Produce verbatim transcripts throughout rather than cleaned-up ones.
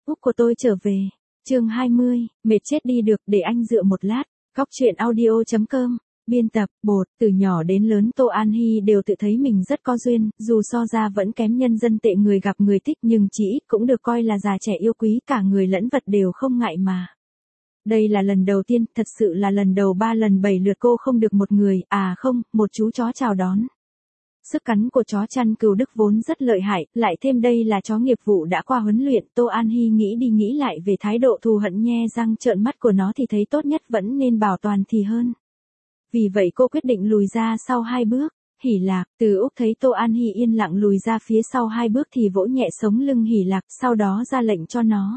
Úc của tôi trở về. Chương hai mươi, mệt chết đi được, để anh dựa một lát. Góc truyện audio chấm com. Biên tập, bột, từ nhỏ đến lớn Tô An Hi đều tự thấy mình rất có duyên, dù so ra vẫn kém nhân dân tệ người gặp người thích nhưng chỉ ít cũng được coi là già trẻ yêu quý, cả người lẫn vật đều không ngại mà. Đây là lần đầu tiên, thật sự là lần đầu ba lần bảy lượt cô không được một người, à không, một chú chó chào đón. Sức cắn của chó chăn cừu Đức vốn rất lợi hại, lại thêm đây là chó nghiệp vụ đã qua huấn luyện, Tô An Hi nghĩ đi nghĩ lại về thái độ thù hận nhe răng trợn mắt của nó thì thấy tốt nhất vẫn nên bảo toàn thì hơn. Vì vậy cô quyết định lùi ra sau hai bước. Hỉ Lạc, Từ Úc thấy Tô An Hi yên lặng lùi ra phía sau hai bước thì vỗ nhẹ sống lưng Hỉ Lạc, sau đó ra lệnh cho nó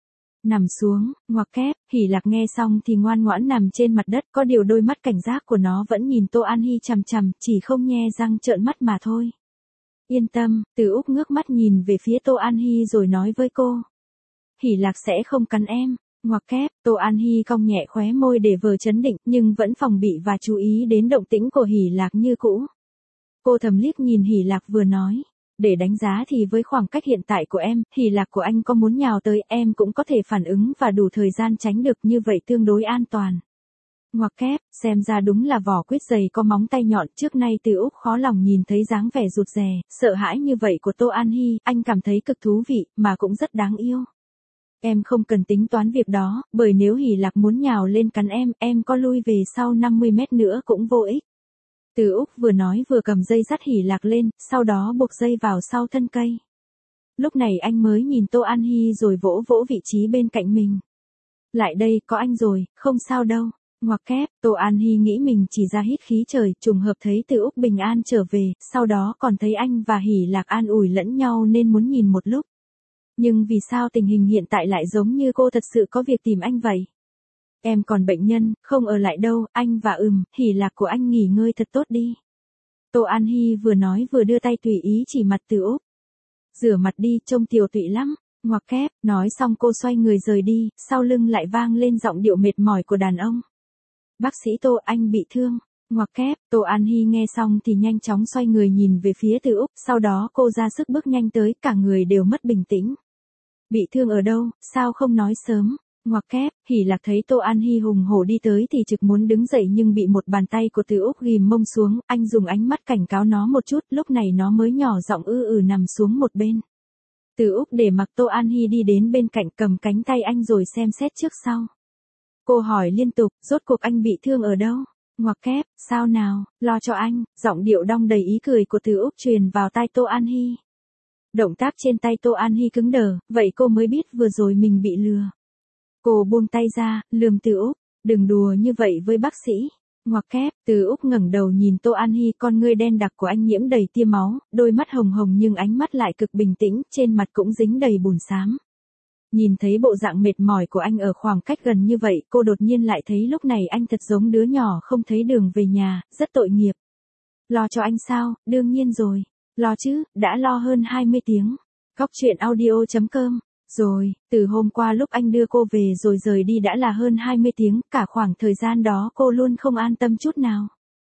nằm xuống, ngoặc kép. Hỉ Lạc nghe xong thì ngoan ngoãn nằm trên mặt đất, có điều đôi mắt cảnh giác của nó vẫn nhìn Tô An Hi chằm chằm, chỉ không nhe răng trợn mắt mà thôi. Yên tâm, Từ Úc ngước mắt nhìn về phía Tô An Hi rồi nói với cô. Hỉ Lạc sẽ không cắn em. Ngoặc kép, Tô An Hi cong nhẹ khóe môi để vờ chấn định, nhưng vẫn phòng bị và chú ý đến động tĩnh của Hỉ Lạc như cũ. Cô thầm liếc nhìn Hỉ Lạc vừa nói. Để đánh giá thì với khoảng cách hiện tại của em, Hỉ Lạc của anh có muốn nhào tới em cũng có thể phản ứng và đủ thời gian tránh được, như vậy tương đối an toàn. Ngoặc kép, xem ra đúng là vỏ quýt dày có móng tay nhọn, trước nay Từ Úc khó lòng nhìn thấy dáng vẻ rụt rè, sợ hãi như vậy của Tô An Hi, anh cảm thấy cực thú vị, mà cũng rất đáng yêu. Em không cần tính toán việc đó, bởi nếu Hỉ Lạc muốn nhào lên cắn em, em có lui về sau năm mươi mét nữa cũng vô ích. Từ Úc vừa nói vừa cầm dây dắt Hỉ Lạc lên, sau đó buộc dây vào sau thân cây. Lúc này anh mới nhìn Tô An Hi rồi vỗ vỗ vị trí bên cạnh mình. Lại đây, có anh rồi, không sao đâu. Ngoặc kép, Tô An Hi nghĩ mình chỉ ra hít khí trời, trùng hợp thấy Từ Úc bình an trở về, sau đó còn thấy anh và Hỉ Lạc an ủi lẫn nhau nên muốn nhìn một lúc. Nhưng vì sao tình hình hiện tại lại giống như cô thật sự có việc tìm anh vậy? Em còn bệnh nhân, không ở lại đâu, anh và ừm, Hỉ Lạc của anh nghỉ ngơi thật tốt đi. Tô An Hi vừa nói vừa đưa tay tùy ý chỉ mặt Từ Úc. Rửa mặt đi, trông tiều tụy lắm. Ngoặc kép, nói xong cô xoay người rời đi, sau lưng lại vang lên giọng điệu mệt mỏi của đàn ông. Bác sĩ Tô, anh bị thương. Ngoặc kép, Tô An Hi nghe xong thì nhanh chóng xoay người nhìn về phía Từ Úc, sau đó cô ra sức bước nhanh tới, cả người đều mất bình tĩnh. Bị thương ở đâu, sao không nói sớm? Ngoặc kép, Hỉ Lạc thấy Tô An Hi hùng hổ đi tới thì trực muốn đứng dậy nhưng bị một bàn tay của Từ Úc ghim mông xuống, anh dùng ánh mắt cảnh cáo nó một chút, lúc này nó mới nhỏ giọng ư ừ nằm xuống một bên. Từ Úc để mặc Tô An Hi đi đến bên cạnh cầm cánh tay anh rồi xem xét trước sau. Cô hỏi liên tục, rốt cuộc anh bị thương ở đâu? Ngoặc kép, sao nào, lo cho anh, giọng điệu đong đầy ý cười của Từ Úc truyền vào tai Tô An Hi. Động tác trên tay Tô An Hi cứng đờ, vậy cô mới biết vừa rồi mình bị lừa. Cô buông tay ra, lườm Từ Úc, đừng đùa như vậy với bác sĩ. Ngoặc kép, Từ Úc ngẩng đầu nhìn Tô An Hi, con ngươi đen đặc của anh nhiễm đầy tia máu, đôi mắt hồng hồng nhưng ánh mắt lại cực bình tĩnh, trên mặt cũng dính đầy bùn xám. Nhìn thấy bộ dạng mệt mỏi của anh ở khoảng cách gần như vậy, cô đột nhiên lại thấy lúc này anh thật giống đứa nhỏ không thấy đường về nhà, rất tội nghiệp. Lo cho anh sao, đương nhiên rồi. Lo chứ, đã lo hơn hai mươi tiếng. Góc truyện audio chấm com. Rồi, từ hôm qua lúc anh đưa cô về rồi rời đi đã là hơn hai mươi tiếng, cả khoảng thời gian đó cô luôn không an tâm chút nào.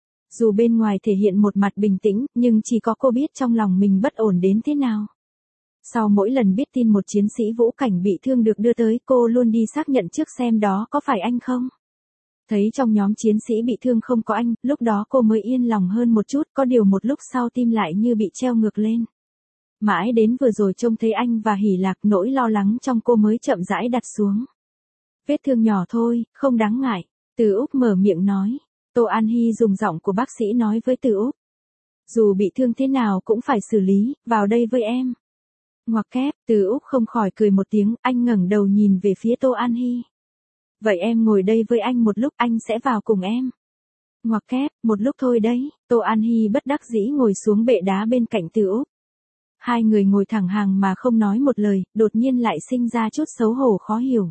Dù bên ngoài thể hiện một mặt bình tĩnh, nhưng chỉ có cô biết trong lòng mình bất ổn đến thế nào. Sau mỗi lần biết tin một chiến sĩ vũ cảnh bị thương được đưa tới, cô luôn đi xác nhận trước xem đó có phải anh không. Thấy trong nhóm chiến sĩ bị thương không có anh, lúc đó cô mới yên lòng hơn một chút, có điều một lúc sau tim lại như bị treo ngược lên. Mãi đến vừa rồi trông thấy anh và Hỉ Lạc, nỗi lo lắng trong cô mới chậm rãi đặt xuống. Vết thương nhỏ thôi, không đáng ngại. Từ Úc mở miệng nói. Tô An Hi dùng giọng của bác sĩ nói với Từ Úc. Dù bị thương thế nào cũng phải xử lý, vào đây với em. Ngoặc kép, Từ Úc không khỏi cười một tiếng, anh ngẩng đầu nhìn về phía Tô An Hi. Vậy em ngồi đây với anh một lúc, anh sẽ vào cùng em. Ngoặc kép, một lúc thôi đấy. Tô An Hi bất đắc dĩ ngồi xuống bệ đá bên cạnh Từ Úc. Hai người ngồi thẳng hàng mà không nói một lời, đột nhiên lại sinh ra chút xấu hổ khó hiểu.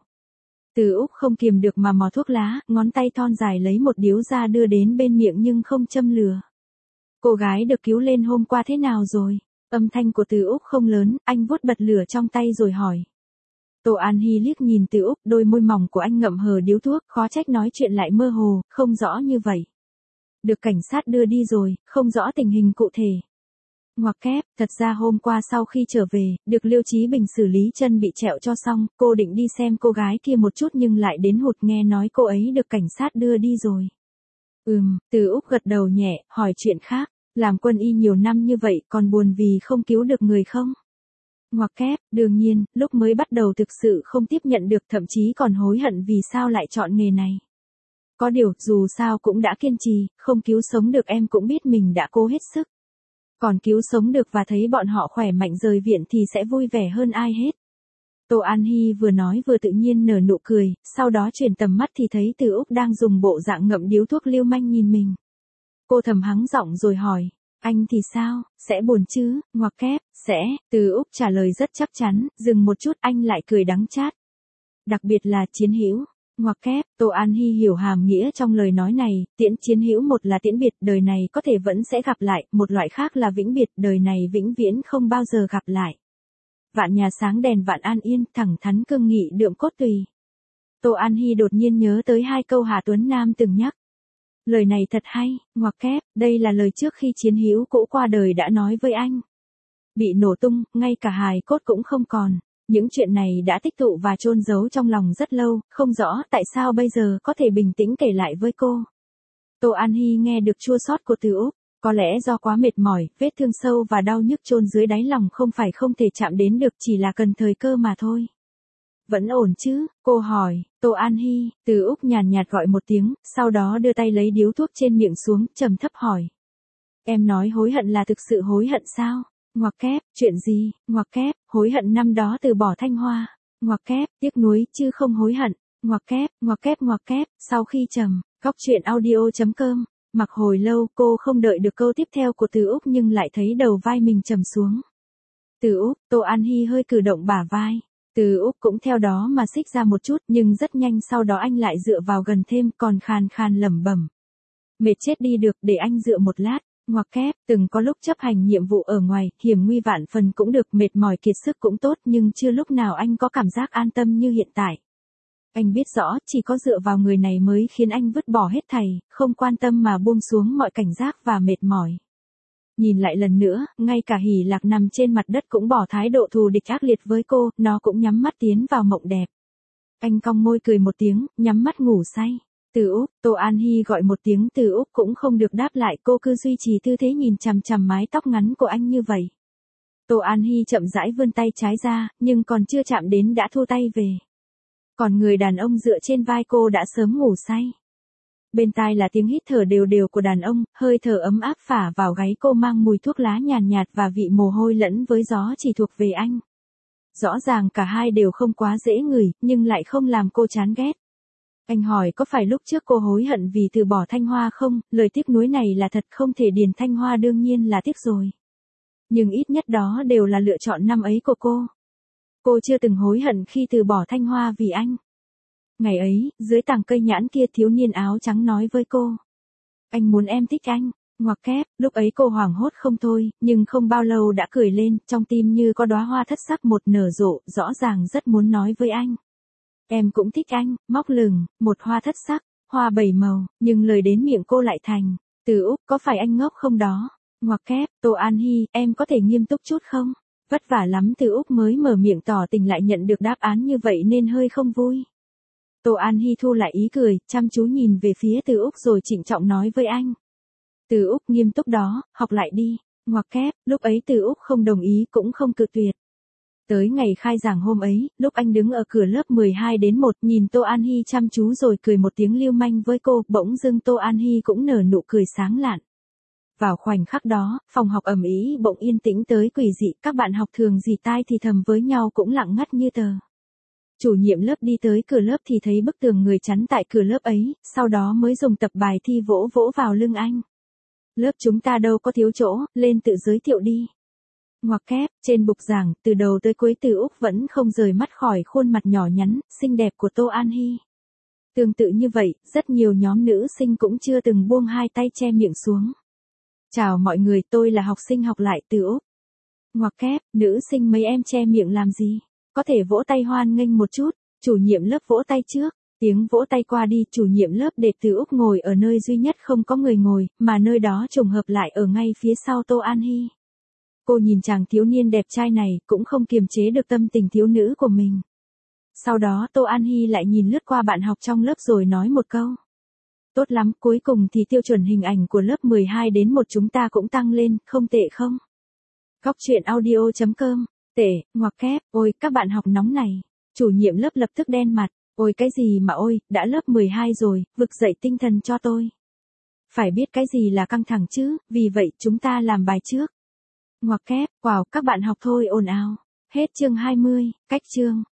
Từ Úc không kiềm được mà mò thuốc lá, ngón tay thon dài lấy một điếu ra đưa đến bên miệng nhưng không châm lửa. Cô gái được cứu lên hôm qua thế nào rồi? Âm thanh của Từ Úc không lớn, anh vuốt bật lửa trong tay rồi hỏi. Tô An Hi liếc nhìn Từ Úc, đôi môi mỏng của anh ngậm hờ điếu thuốc, khó trách nói chuyện lại mơ hồ, không rõ như vậy. Được cảnh sát đưa đi rồi, không rõ tình hình cụ thể. Ngoặc kép, thật ra hôm qua sau khi trở về, được Liêu Chí Bình xử lý chân bị trẹo cho xong, cô định đi xem cô gái kia một chút nhưng lại đến hụt nghe nói cô ấy được cảnh sát đưa đi rồi. Ừm, Từ Úc gật đầu nhẹ, hỏi chuyện khác, làm quân y nhiều năm như vậy còn buồn vì không cứu được người không? Ngoặc kép, đương nhiên, lúc mới bắt đầu thực sự không tiếp nhận được, thậm chí còn hối hận vì sao lại chọn nghề này. Có điều, dù sao cũng đã kiên trì, không cứu sống được em cũng biết mình đã cố hết sức. Còn cứu sống được và thấy bọn họ khỏe mạnh rời viện thì sẽ vui vẻ hơn ai hết. Tô An Hi vừa nói vừa tự nhiên nở nụ cười, sau đó chuyển tầm mắt thì thấy Từ Úc đang dùng bộ dạng ngậm điếu thuốc lưu manh nhìn mình. Cô thầm hắng giọng rồi hỏi, anh thì sao, sẽ buồn chứ? Ngoặc kép, sẽ, Từ Úc trả lời rất chắc chắn, dừng một chút anh lại cười đắng chát. Đặc biệt là chiến hữu. Ngoặc kép, Tô An Hi hiểu hàm nghĩa trong lời nói này, tiễn chiến hữu một là tiễn biệt, đời này có thể vẫn sẽ gặp lại, một loại khác là vĩnh biệt, đời này vĩnh viễn không bao giờ gặp lại. Vạn nhà sáng đèn vạn an yên, thẳng thắn cương nghị đượm cốt tùy. Tô An Hi đột nhiên nhớ tới hai câu Hà Tuấn Nam từng nhắc. Lời này thật hay, ngoặc kép, đây là lời trước khi chiến hữu cũ qua đời đã nói với anh. Bị nổ tung, ngay cả hài cốt cũng không còn. Những chuyện này đã tích tụ và chôn giấu trong lòng rất lâu, không rõ tại sao bây giờ có thể bình tĩnh kể lại với cô. Tô An Hi nghe được chua xót của Từ Úc, có lẽ do quá mệt mỏi, vết thương sâu và đau nhức chôn dưới đáy lòng không phải không thể chạm đến được, chỉ là cần thời cơ mà thôi. Vẫn ổn chứ? Cô hỏi. Tô An Hi, Từ Úc nhàn nhạt gọi một tiếng, sau đó đưa tay lấy điếu thuốc trên miệng xuống, trầm thấp hỏi. Em nói hối hận là thực sự hối hận sao? Ngoặc kép, chuyện gì? Ngoặc kép, hối hận năm đó từ bỏ Thanh Hoa. Ngoặc kép, tiếc nuối chứ không hối hận. Ngoặc kép, ngoặc kép ngoặc kép, sau khi trầm, góc truyện audio chấm com. Mặc hồi lâu cô không đợi được câu tiếp theo của Từ Úc nhưng lại thấy đầu vai mình trầm xuống. Từ Úc, Tô An Hi hơi cử động bả vai. Từ Úc cũng theo đó mà xích ra một chút nhưng rất nhanh sau đó anh lại dựa vào gần thêm còn khàn khàn lẩm bẩm. Mệt chết đi được, để anh dựa một lát. Ngoặc kép, từng có lúc chấp hành nhiệm vụ ở ngoài, hiểm nguy vạn phần cũng được, mệt mỏi kiệt sức cũng tốt nhưng chưa lúc nào anh có cảm giác an tâm như hiện tại. Anh biết rõ, chỉ có dựa vào người này mới khiến anh vứt bỏ hết thảy, không quan tâm mà buông xuống mọi cảnh giác và mệt mỏi. Nhìn lại lần nữa, ngay cả Hỷ Lạc nằm trên mặt đất cũng bỏ thái độ thù địch ác liệt với cô, nó cũng nhắm mắt tiến vào mộng đẹp. Anh cong môi cười một tiếng, nhắm mắt ngủ say. Từ Úc, Tô An Hi gọi một tiếng Từ Úc cũng không được đáp lại, cô cứ duy trì tư thế nhìn chằm chằm mái tóc ngắn của anh như vậy. Tô An Hi chậm rãi vươn tay trái ra, nhưng còn chưa chạm đến đã thu tay về. Còn người đàn ông dựa trên vai cô đã sớm ngủ say. Bên tai là tiếng hít thở đều đều của đàn ông, hơi thở ấm áp phả vào gáy cô mang mùi thuốc lá nhàn nhạt và vị mồ hôi lẫn với gió chỉ thuộc về anh. Rõ ràng cả hai đều không quá dễ ngửi, nhưng lại không làm cô chán ghét. Anh hỏi có phải lúc trước cô hối hận vì từ bỏ Thanh Hoa không, lời tiếc nuối này là thật, không thể điền Thanh Hoa đương nhiên là tiếc rồi. Nhưng ít nhất đó đều là lựa chọn năm ấy của cô. Cô chưa từng hối hận khi từ bỏ Thanh Hoa vì anh. Ngày ấy, dưới tàng cây nhãn kia thiếu niên áo trắng nói với cô. Anh muốn em thích anh. Ngoặc kép, lúc ấy cô hoảng hốt không thôi, nhưng không bao lâu đã cười lên, trong tim như có đóa hoa thất sắc một nở rộ, rõ ràng rất muốn nói với anh. Em cũng thích anh, móc lửng, một hoa thất sắc, hoa bảy màu, nhưng lời đến miệng cô lại thành. Từ Úc, có phải anh ngốc không đó? Ngoặc kép, Tô An Hi, em có thể nghiêm túc chút không? Vất vả lắm Từ Úc mới mở miệng tỏ tình lại nhận được đáp án như vậy nên hơi không vui. Tô An Hi thu lại ý cười, chăm chú nhìn về phía Từ Úc rồi trịnh trọng nói với anh. Từ Úc nghiêm túc đó, học lại đi. Ngoặc kép, lúc ấy Từ Úc không đồng ý cũng không cự tuyệt. Tới ngày khai giảng hôm ấy, lúc anh đứng ở cửa lớp mười hai đến một nhìn Tô An Hi chăm chú rồi cười một tiếng lưu manh với cô, bỗng dưng Tô An Hi cũng nở nụ cười sáng lạn. Vào khoảnh khắc đó, phòng học ầm ĩ bỗng yên tĩnh tới quỷ dị, các bạn học thường rỉ tai thì thầm với nhau cũng lặng ngắt như tờ. Chủ nhiệm lớp đi tới cửa lớp thì thấy bức tường người chắn tại cửa lớp ấy, sau đó mới dùng tập bài thi vỗ vỗ vào lưng anh. Lớp chúng ta đâu có thiếu chỗ, lên tự giới thiệu đi. Ngoặc kép, trên bục giảng, từ đầu tới cuối Từ Úc vẫn không rời mắt khỏi khuôn mặt nhỏ nhắn, xinh đẹp của Tô An Hi. Tương tự như vậy, rất nhiều nhóm nữ sinh cũng chưa từng buông hai tay che miệng xuống. Chào mọi người, tôi là học sinh học lại Từ Úc. Ngoặc kép, nữ sinh mấy em che miệng làm gì? Có thể vỗ tay hoan nghênh một chút, chủ nhiệm lớp vỗ tay trước. Tiếng vỗ tay qua đi, chủ nhiệm lớp để Từ Úc ngồi ở nơi duy nhất không có người ngồi, mà nơi đó trùng hợp lại ở ngay phía sau Tô An Hi. Cô nhìn chàng thiếu niên đẹp trai này, cũng không kiềm chế được tâm tình thiếu nữ của mình. Sau đó Tô An Hi lại nhìn lướt qua bạn học trong lớp rồi nói một câu. Tốt lắm, cuối cùng thì tiêu chuẩn hình ảnh của lớp mười hai đến một chúng ta cũng tăng lên, không tệ không? Góc truyện audio chấm com, tệ, ngoặc kép, ôi, các bạn học nóng này. Chủ nhiệm lớp lập tức đen mặt, ôi cái gì mà ôi, đã lớp mười hai rồi, vực dậy tinh thần cho tôi. Phải biết cái gì là căng thẳng chứ, vì vậy chúng ta làm bài trước. Ngoặc kép, wow, các bạn học thôi ồn ào. Hết chương hai mươi, cách chương.